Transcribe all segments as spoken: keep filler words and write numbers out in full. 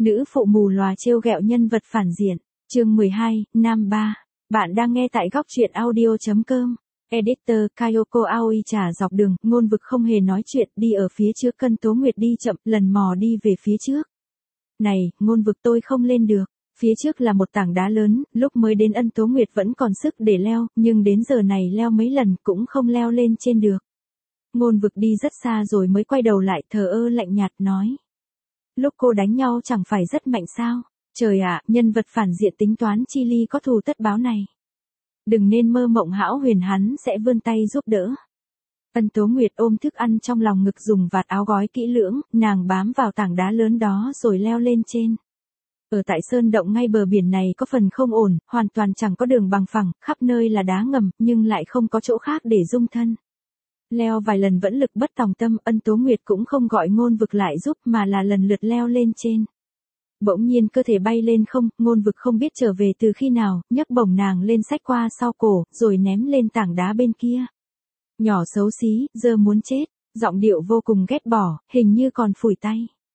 Nữ phụ mù lòa trêu ghẹo nhân vật phản diện. Chương mười hai, Nam ba. Bạn đang nghe tại góc truyện audio chấm com. Editor Kayoko Aoi trả dọc đường, ngôn vực không hề nói chuyện, đi ở phía trước, Ân Tố Nguyệt đi chậm, lần mò đi về phía trước. Này, ngôn vực, tôi không lên được. Phía trước là một tảng đá lớn, lúc mới đến Ân Tố Nguyệt vẫn còn sức để leo, nhưng đến giờ này leo mấy lần cũng không leo lên trên được. Ngôn vực đi rất xa rồi mới quay đầu lại, thờ ơ lạnh nhạt nói. Lúc cô đánh nhau chẳng phải rất mạnh sao? Trời ạ, nhân vật phản diện tính toán chi ly có thù tất báo này. Đừng nên mơ mộng hão huyền, hắn sẽ vươn tay giúp đỡ. Ân Tố Nguyệt ôm thức ăn trong lòng ngực, dùng vạt áo gói kỹ lưỡng, nàng bám vào tảng đá lớn đó rồi leo lên trên. Ở tại sơn động ngay bờ biển này có phần không ổn, hoàn toàn chẳng có đường bằng phẳng, khắp nơi là đá ngầm, nhưng lại không có chỗ khác để dung thân. Leo vài lần vẫn lực bất tòng tâm, Ân Tố Nguyệt cũng không gọi ngôn vực lại giúp mà là lần lượt leo lên trên. Bỗng nhiên cơ thể bay lên không, ngôn vực không biết trở về từ khi nào, nhấc bổng nàng lên xách qua sau cổ, rồi ném lên tảng đá bên kia. Nhỏ xấu xí, giờ muốn chết, giọng điệu vô cùng ghét bỏ, hình như còn phủi tay.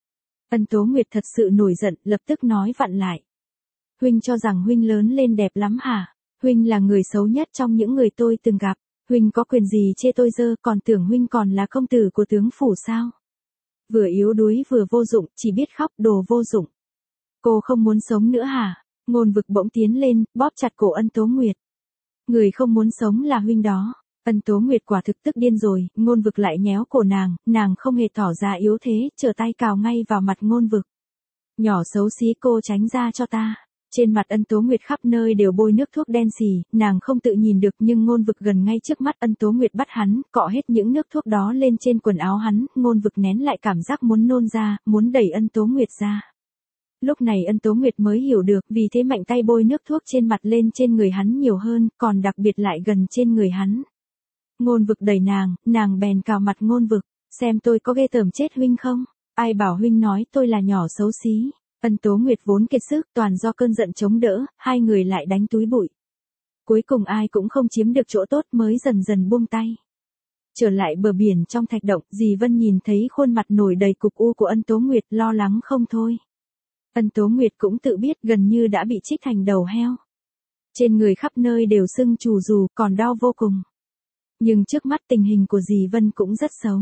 Ân Tố Nguyệt thật sự nổi giận, lập tức nói vặn lại. Huynh cho rằng huynh lớn lên đẹp lắm hả? Huynh là người xấu nhất trong những người tôi từng gặp. Huynh có quyền gì chê tôi dơ, còn tưởng huynh còn là công tử của tướng phủ sao? Vừa yếu đuối vừa vô dụng, chỉ biết khóc, đồ vô dụng. Cô không muốn sống nữa hả? Ngôn vực bỗng tiến lên, bóp chặt cổ Ân Tố Nguyệt. Người không muốn sống là huynh đó. Ân Tố Nguyệt quả thực tức điên rồi, ngôn vực lại nhéo cổ nàng, nàng không hề tỏ ra yếu thế, trở tay cào ngay vào mặt ngôn vực. Nhỏ xấu xí, cô tránh ra cho ta. Trên mặt Ân Tố Nguyệt khắp nơi đều bôi nước thuốc đen xì, nàng không tự nhìn được, nhưng ngôn vực gần ngay trước mắt. Ân Tố Nguyệt bắt hắn, cọ hết những nước thuốc đó lên trên quần áo hắn, ngôn vực nén lại cảm giác muốn nôn ra, muốn đẩy Ân Tố Nguyệt ra. Lúc này Ân Tố Nguyệt mới hiểu được, vì thế mạnh tay bôi nước thuốc trên mặt lên trên người hắn nhiều hơn, còn đặc biệt lại gần trên người hắn. Ngôn vực đẩy nàng, nàng bèn cào mặt ngôn vực, xem tôi có ghê tởm chết huynh không? Ai bảo huynh nói tôi là nhỏ xấu xí? Ân Tố Nguyệt vốn kiệt sức, toàn do cơn giận chống đỡ, hai người lại đánh túi bụi. Cuối cùng ai cũng không chiếm được chỗ tốt, mới dần dần buông tay. Trở lại bờ biển trong thạch động, dì Vân nhìn thấy khuôn mặt nổi đầy cục u của Ân Tố Nguyệt, lo lắng không thôi. Ân Tố Nguyệt cũng tự biết gần như đã bị chích thành đầu heo. Trên người khắp nơi đều sưng chù rù, còn đau vô cùng. Nhưng trước mắt tình hình của dì Vân cũng rất xấu.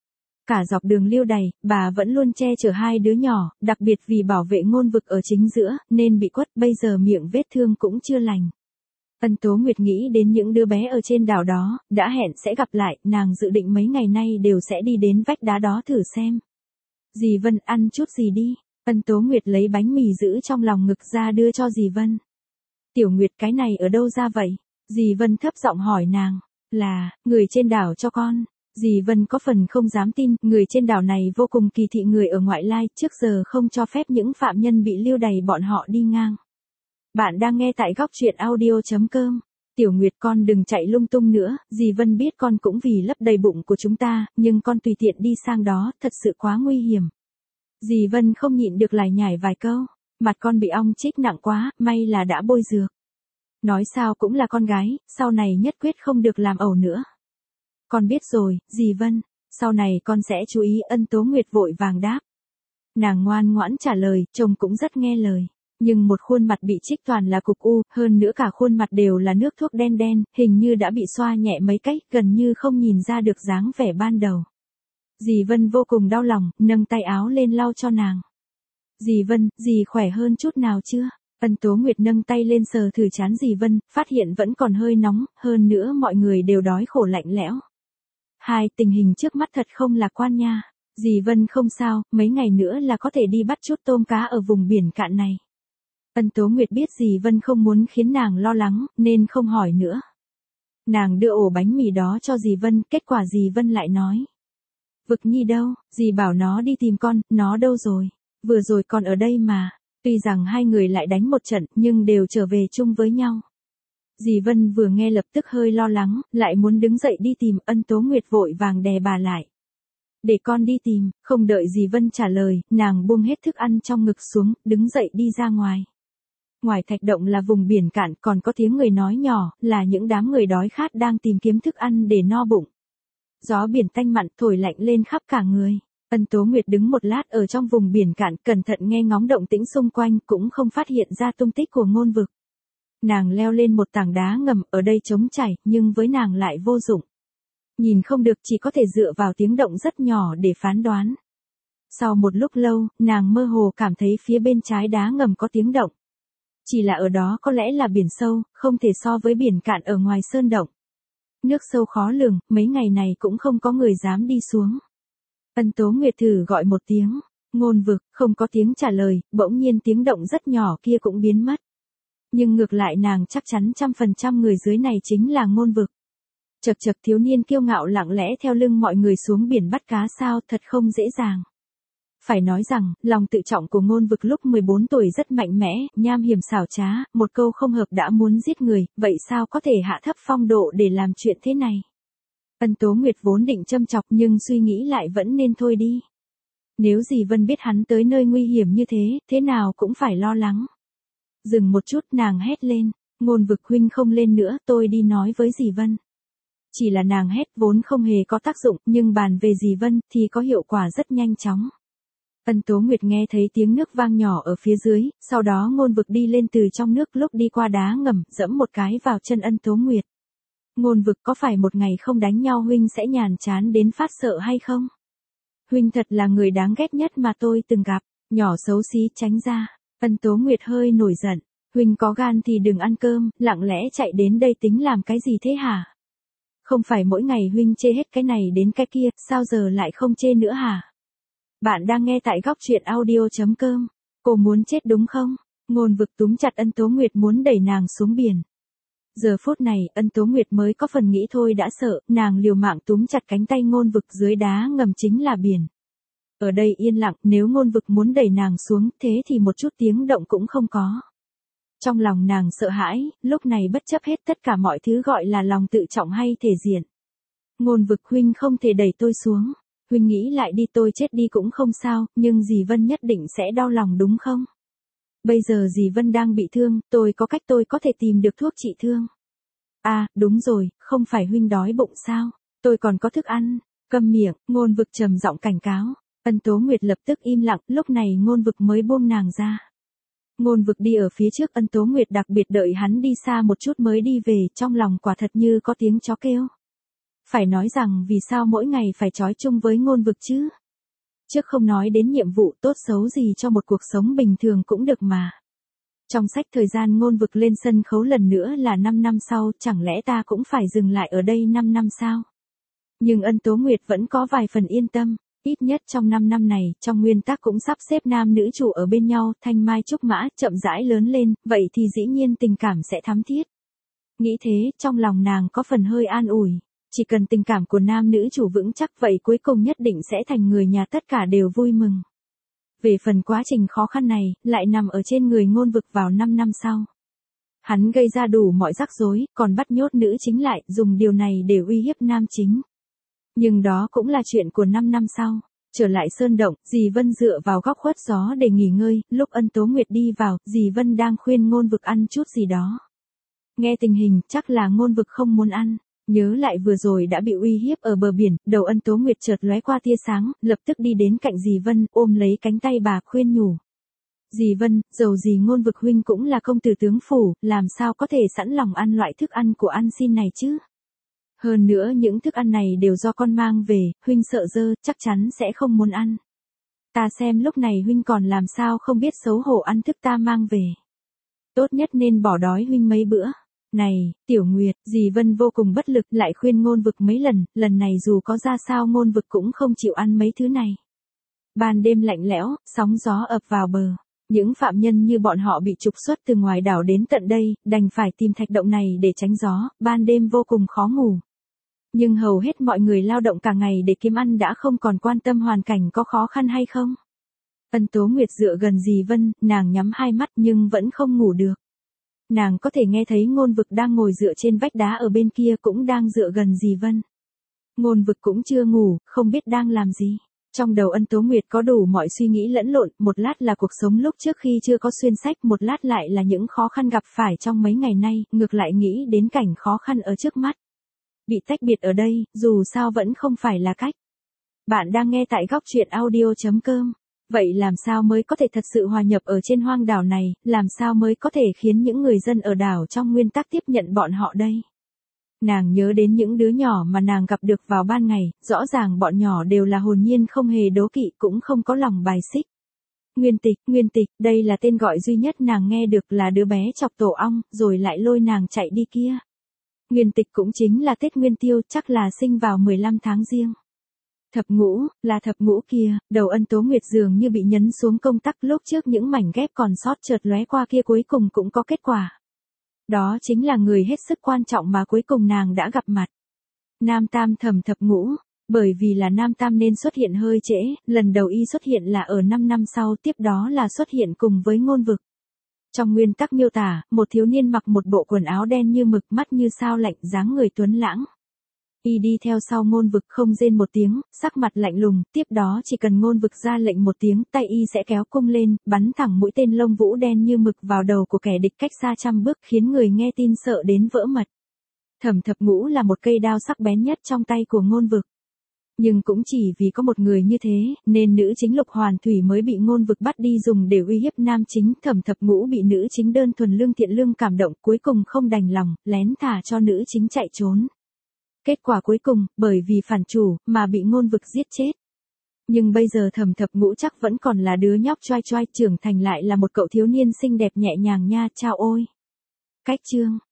Cả dọc đường lưu đày, bà vẫn luôn che chở hai đứa nhỏ, đặc biệt vì bảo vệ ngôn vực ở chính giữa, nên bị quất, bây giờ miệng vết thương cũng chưa lành. Ân Tố Nguyệt nghĩ đến những đứa bé ở trên đảo đó, đã hẹn sẽ gặp lại, nàng dự định mấy ngày nay đều sẽ đi đến vách đá đó thử xem. Dì Vân, ăn chút gì đi. Ân Tố Nguyệt lấy bánh mì giữ trong lòng ngực ra đưa cho dì Vân. Tiểu Nguyệt, cái này ở đâu ra vậy? Dì Vân thấp giọng hỏi nàng. Là, người trên đảo cho con. Dì Vân có phần không dám tin, người trên đảo này vô cùng kỳ thị người ở ngoại lai, trước giờ không cho phép những phạm nhân bị lưu đày bọn họ đi ngang. Bạn đang nghe tại góc truyện audio chấm com. Tiểu Nguyệt, con đừng chạy lung tung nữa, dì Vân biết con cũng vì lấp đầy bụng của chúng ta, nhưng con tùy tiện đi sang đó, thật sự quá nguy hiểm. Dì Vân không nhịn được lải nhải vài câu, mặt con bị ong chích nặng quá, may là đã bôi dược. Nói sao cũng là con gái, sau này nhất quyết không được làm ẩu nữa. Con biết rồi, dì Vân, sau này con sẽ chú ý. Ân Tố Nguyệt vội vàng đáp. Nàng ngoan ngoãn trả lời, chồng cũng rất nghe lời. Nhưng một khuôn mặt bị chích toàn là cục u, hơn nữa cả khuôn mặt đều là nước thuốc đen đen, hình như đã bị xoa nhẹ mấy cách, gần như không nhìn ra được dáng vẻ ban đầu. Dì Vân vô cùng đau lòng, nâng tay áo lên lau cho nàng. Dì Vân, dì khỏe hơn chút nào chưa? Ân Tố Nguyệt nâng tay lên sờ thử trán dì Vân, phát hiện vẫn còn hơi nóng, hơn nữa mọi người đều đói khổ lạnh lẽo. Hai, tình hình trước mắt thật không lạc quan nha. Dì Vân không sao, mấy ngày nữa là có thể đi bắt chút tôm cá ở vùng biển cạn này. Ân Tố Nguyệt biết dì Vân không muốn khiến nàng lo lắng, nên không hỏi nữa. Nàng đưa ổ bánh mì đó cho dì Vân, kết quả dì Vân lại nói. Vực Nhi đâu, dì bảo nó đi tìm con, nó đâu rồi? Vừa rồi con ở đây mà. Tuy rằng hai người lại đánh một trận, nhưng đều trở về chung với nhau. Dì Vân vừa nghe lập tức hơi lo lắng, lại muốn đứng dậy đi tìm. Ân Tố Nguyệt vội vàng đè bà lại. Để con đi tìm. Không đợi dì Vân trả lời, nàng buông hết thức ăn trong ngực xuống, đứng dậy đi ra ngoài. Ngoài thạch động là vùng biển cạn, còn có tiếng người nói nhỏ, là những đám người đói khát đang tìm kiếm thức ăn để no bụng. Gió biển tanh mặn thổi lạnh lên khắp cả người. Ân Tố Nguyệt đứng một lát ở trong vùng biển cạn, cẩn thận nghe ngóng động tĩnh xung quanh, cũng không phát hiện ra tung tích của ngôn vực. Nàng leo lên một tảng đá ngầm, ở đây trống chảy, nhưng với nàng lại vô dụng. Nhìn không được, chỉ có thể dựa vào tiếng động rất nhỏ để phán đoán. Sau một lúc lâu, nàng mơ hồ cảm thấy phía bên trái đá ngầm có tiếng động. Chỉ là ở đó có lẽ là biển sâu, không thể so với biển cạn ở ngoài sơn động. Nước sâu khó lường, mấy ngày này cũng không có người dám đi xuống. Ân Tố Nguyệt thử gọi một tiếng, ngôn vực, không có tiếng trả lời, bỗng nhiên tiếng động rất nhỏ kia cũng biến mất. Nhưng ngược lại nàng chắc chắn trăm phần trăm người dưới này chính là ngôn vực. Chật chật, thiếu niên kiêu ngạo lặng lẽ theo lưng mọi người xuống biển bắt cá sao, thật không dễ dàng. Phải nói rằng, lòng tự trọng của ngôn vực lúc mười bốn tuổi rất mạnh mẽ, nham hiểm xảo trá, một câu không hợp đã muốn giết người, vậy sao có thể hạ thấp phong độ để làm chuyện thế này? Ân Tố Nguyệt vốn định châm chọc nhưng suy nghĩ lại vẫn nên thôi đi. Nếu dì Vân biết hắn tới nơi nguy hiểm như thế, thế nào cũng phải lo lắng. Dừng một chút, nàng hét lên, ngôn vực huynh không lên nữa, tôi đi nói với dì Vân. Chỉ là nàng hét vốn không hề có tác dụng, nhưng bàn về dì Vân thì có hiệu quả rất nhanh chóng. Ân Tố Nguyệt nghe thấy tiếng nước vang nhỏ ở phía dưới, sau đó ngôn vực đi lên từ trong nước, lúc đi qua đá ngầm, dẫm một cái vào chân Ân Tố Nguyệt. Ngôn vực, có phải một ngày không đánh nhau huynh sẽ nhàm chán đến phát sợ hay không? Huynh thật là người đáng ghét nhất mà tôi từng gặp, nhỏ xấu xí, tránh ra. Ân Tố Nguyệt hơi nổi giận, huynh có gan thì đừng ăn cơm, lặng lẽ chạy đến đây tính làm cái gì thế hả? Không phải mỗi ngày huynh chê hết cái này đến cái kia, sao giờ lại không chê nữa hả? Bạn đang nghe tại góc truyện audio chấm com. Cô muốn chết đúng không? Ngôn vực túm chặt Ân Tố Nguyệt muốn đẩy nàng xuống biển. Giờ phút này, Ân Tố Nguyệt mới có phần nghĩ thôi đã sợ, nàng liều mạng túm chặt cánh tay ngôn vực, dưới đá ngầm chính là biển. Ở đây yên lặng, nếu ngôn vực muốn đẩy nàng xuống, thế thì một chút tiếng động cũng không có. Trong lòng nàng sợ hãi, lúc này bất chấp hết tất cả mọi thứ gọi là lòng tự trọng hay thể diện. Ngôn vực huynh không thể đẩy tôi xuống. Huynh nghĩ lại đi, tôi chết đi cũng không sao, nhưng dì Vân nhất định sẽ đau lòng đúng không? Bây giờ dì Vân đang bị thương, tôi có cách tôi có thể tìm được thuốc trị thương. À, đúng rồi, không phải huynh đói bụng sao? Tôi còn có thức ăn. Câm miệng, ngôn vực trầm giọng cảnh cáo. Ân Tố Nguyệt lập tức im lặng, lúc này ngôn vực mới buông nàng ra. Ngôn vực đi ở phía trước, Ân Tố Nguyệt đặc biệt đợi hắn đi xa một chút mới đi về, trong lòng quả thật như có tiếng chó kêu. Phải nói rằng vì sao mỗi ngày phải trói chung với ngôn vực chứ? Trước không nói đến nhiệm vụ tốt xấu gì cho một cuộc sống bình thường cũng được mà. Trong sách thời gian ngôn vực lên sân khấu lần nữa là năm năm sau, chẳng lẽ ta cũng phải dừng lại ở đây năm năm sao? Nhưng Ân Tố Nguyệt vẫn có vài phần yên tâm, ít nhất trong năm năm này, trong nguyên tắc cũng sắp xếp nam nữ chủ ở bên nhau, thanh mai trúc mã, chậm rãi lớn lên, vậy thì dĩ nhiên tình cảm sẽ thắm thiết. Nghĩ thế, trong lòng nàng có phần hơi an ủi. Chỉ cần tình cảm của nam nữ chủ vững chắc vậy cuối cùng nhất định sẽ thành người nhà tất cả đều vui mừng. Về phần quá trình khó khăn này, lại nằm ở trên người ngôn vực vào năm năm sau. Hắn gây ra đủ mọi rắc rối, còn bắt nhốt nữ chính lại, dùng điều này để uy hiếp nam chính. Nhưng đó cũng là chuyện của năm năm sau. Trở lại sơn động, dì Vân dựa vào góc khuất gió để nghỉ ngơi, lúc Ân Tố Nguyệt đi vào, dì Vân đang khuyên ngôn vực ăn chút gì đó. Nghe tình hình, chắc là ngôn vực không muốn ăn. Nhớ lại vừa rồi đã bị uy hiếp ở bờ biển, đầu Ân Tố Nguyệt chợt lóe qua tia sáng, lập tức đi đến cạnh dì Vân, ôm lấy cánh tay bà khuyên nhủ. Dì Vân, dầu gì ngôn vực huynh cũng là công tử tướng phủ, làm sao có thể sẵn lòng ăn loại thức ăn của ăn xin này chứ? Hơn nữa những thức ăn này đều do con mang về, huynh sợ dơ, chắc chắn sẽ không muốn ăn. Ta xem lúc này huynh còn làm sao không biết xấu hổ ăn thức ta mang về. Tốt nhất nên bỏ đói huynh mấy bữa. Này, Tiểu Nguyệt, dì Vân vô cùng bất lực, lại khuyên ngôn vực mấy lần, lần này dù có ra sao ngôn vực cũng không chịu ăn mấy thứ này. Ban đêm lạnh lẽo, sóng gió ập vào bờ. Những phạm nhân như bọn họ bị trục xuất từ ngoài đảo đến tận đây, đành phải tìm thạch động này để tránh gió, ban đêm vô cùng khó ngủ. Nhưng hầu hết mọi người lao động cả ngày để kiếm ăn đã không còn quan tâm hoàn cảnh có khó khăn hay không. Ân Tố Nguyệt dựa gần dì Vân, nàng nhắm hai mắt nhưng vẫn không ngủ được. Nàng có thể nghe thấy ngôn vực đang ngồi dựa trên vách đá ở bên kia cũng đang dựa gần dì Vân. Ngôn vực cũng chưa ngủ, không biết đang làm gì. Trong đầu Ân Tố Nguyệt có đủ mọi suy nghĩ lẫn lộn, một lát là cuộc sống lúc trước khi chưa có xuyên sách, một lát lại là những khó khăn gặp phải trong mấy ngày nay, ngược lại nghĩ đến cảnh khó khăn ở trước mắt. Bị tách biệt ở đây, dù sao vẫn không phải là cách. Bạn đang nghe tại góc truyện audio.com. Vậy làm sao mới có thể thật sự hòa nhập ở trên hoang đảo này, làm sao mới có thể khiến những người dân ở đảo trong nguyên tắc tiếp nhận bọn họ đây? Nàng nhớ đến những đứa nhỏ mà nàng gặp được vào ban ngày, rõ ràng bọn nhỏ đều là hồn nhiên không hề đố kỵ cũng không có lòng bài xích. Nguyên Tịch, Nguyên Tịch, đây là tên gọi duy nhất nàng nghe được là đứa bé chọc tổ ong, rồi lại lôi nàng chạy đi kia. Nguyên Tịch cũng chính là Tết Nguyên Tiêu, chắc là sinh vào mười lăm tháng Giêng. Thập ngũ, là thập ngũ kia, đầu Ân Tố Nguyệt dường như bị nhấn xuống công tắc lúc trước những mảnh ghép còn sót chợt lóe qua kia cuối cùng cũng có kết quả. Đó chính là người hết sức quan trọng mà cuối cùng nàng đã gặp mặt. Nam Tam Thẩm Thập Ngũ, bởi vì là Nam Tam nên xuất hiện hơi trễ, lần đầu y xuất hiện là ở năm năm sau, tiếp đó là xuất hiện cùng với Ngôn Vực. Trong nguyên tắc miêu tả, một thiếu niên mặc một bộ quần áo đen như mực, mắt như sao lạnh, dáng người tuấn lãng. Y đi theo sau Ngôn Vực không rên một tiếng, sắc mặt lạnh lùng, tiếp đó chỉ cần Ngôn Vực ra lệnh một tiếng, tay y sẽ kéo cung lên, bắn thẳng mũi tên lông vũ đen như mực vào đầu của kẻ địch cách xa trăm bước, khiến người nghe tin sợ đến vỡ mật. Thẩm Thập Ngũ là một cây đao sắc bén nhất trong tay của Ngôn Vực. Nhưng cũng chỉ vì có một người như thế, nên nữ chính Lục Hoàn Thủy mới bị Ngôn Vực bắt đi dùng để uy hiếp nam chính. Thẩm Thập Ngũ bị nữ chính đơn thuần lương thiện lương cảm động, cuối cùng không đành lòng, lén thả cho nữ chính chạy trốn. Kết quả cuối cùng, bởi vì phản chủ, mà bị Ngôn Vực giết chết. Nhưng bây giờ Thẩm Thập Ngũ chắc vẫn còn là đứa nhóc choai choai, trưởng thành lại là một cậu thiếu niên xinh đẹp nhẹ nhàng nha, chao ôi. Cách chương.